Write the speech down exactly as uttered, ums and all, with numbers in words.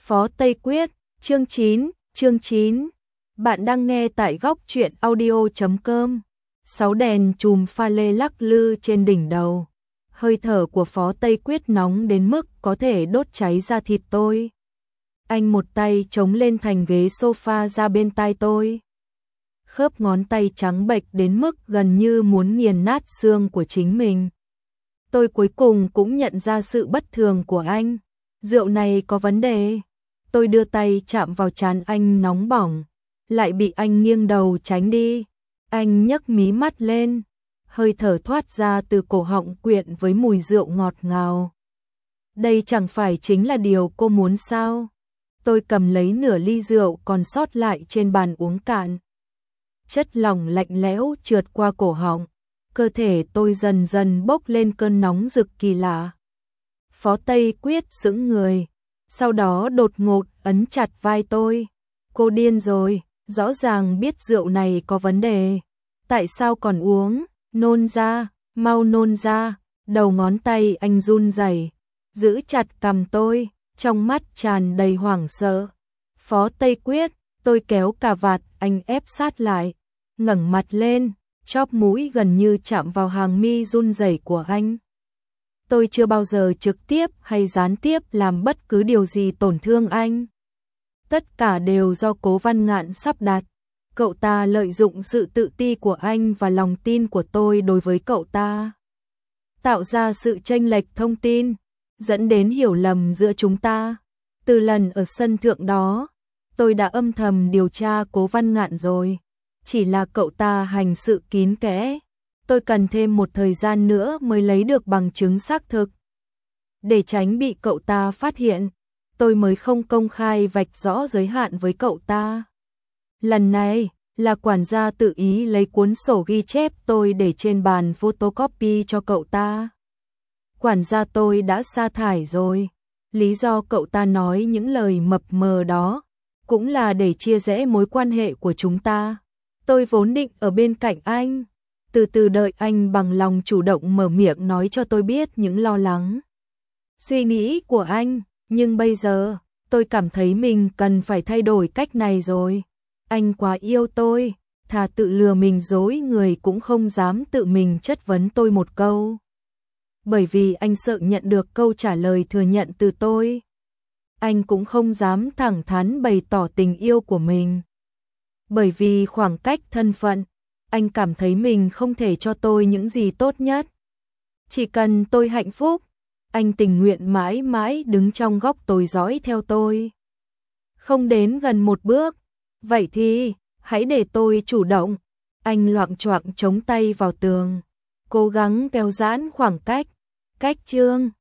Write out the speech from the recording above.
Phó Tây Quyết, chương chín, chương chín. Bạn đang nghe tại góc truyện audio chấm com. Sáu đèn chùm pha lê lắc lư trên đỉnh đầu. Hơi thở của Phó Tây Quyết nóng đến mức có thể đốt cháy da thịt tôi. Anh một tay chống lên thành ghế sofa ra bên tai tôi. Khớp ngón tay trắng bệch đến mức gần như muốn nghiền nát xương của chính mình. Tôi cuối cùng cũng nhận ra sự bất thường của anh. Rượu này có vấn đề. Tôi đưa tay chạm vào trán anh nóng bỏng, lại bị anh nghiêng đầu tránh đi. Anh nhấc mí mắt lên, hơi thở thoát ra từ cổ họng quyện với mùi rượu ngọt ngào. Đây chẳng phải chính là điều cô muốn sao? Tôi cầm lấy nửa ly rượu còn sót lại trên bàn uống cạn. Chất lỏng lạnh lẽo trượt qua cổ họng, cơ thể tôi dần dần bốc lên cơn nóng rực kỳ lạ. Phó Tây Quyết sững người, sau đó đột ngột ấn chặt vai tôi. Cô điên rồi, rõ ràng biết rượu này có vấn đề. Tại sao còn uống? Nôn ra, mau nôn ra. Đầu ngón tay anh run rẩy, giữ chặt cằm tôi, trong mắt tràn đầy hoảng sợ. Phó Tây Quyết, tôi kéo cà vạt anh ép sát lại, ngẩng mặt lên, chóp mũi gần như chạm vào hàng mi run rẩy của anh. Tôi chưa bao giờ trực tiếp hay gián tiếp làm bất cứ điều gì tổn thương anh. Tất cả đều do Cố Văn Ngạn sắp đặt. Cậu ta lợi dụng sự tự ti của anh và lòng tin của tôi đối với cậu ta, tạo ra sự chênh lệch thông tin, dẫn đến hiểu lầm giữa chúng ta. Từ lần ở sân thượng đó, tôi đã âm thầm điều tra Cố Văn Ngạn rồi. Chỉ là cậu ta hành sự kín kẽ. Tôi cần thêm một thời gian nữa mới lấy được bằng chứng xác thực. Để tránh bị cậu ta phát hiện, tôi mới không công khai vạch rõ giới hạn với cậu ta. Lần này, là quản gia tự ý lấy cuốn sổ ghi chép tôi để trên bàn photocopy cho cậu ta. Quản gia tôi đã sa thải rồi. Lý do cậu ta nói những lời mập mờ đó, cũng là để chia rẽ mối quan hệ của chúng ta. Tôi vốn định ở bên cạnh anh, từ từ đợi anh bằng lòng chủ động mở miệng nói cho tôi biết những lo lắng, suy nghĩ của anh. Nhưng bây giờ, tôi cảm thấy mình cần phải thay đổi cách này rồi. Anh quá yêu tôi, thà tự lừa mình dối người cũng không dám tự mình chất vấn tôi một câu. Bởi vì anh sợ nhận được câu trả lời thừa nhận từ tôi. Anh cũng không dám thẳng thắn bày tỏ tình yêu của mình. Bởi vì khoảng cách thân phận, anh cảm thấy mình không thể cho tôi những gì tốt nhất. Chỉ cần tôi hạnh phúc, anh tình nguyện mãi mãi đứng trong góc tối dõi theo tôi, không đến gần một bước. Vậy thì, hãy để tôi chủ động. Anh loạng choạng chống tay vào tường, cố gắng kéo giãn khoảng cách. Cách chương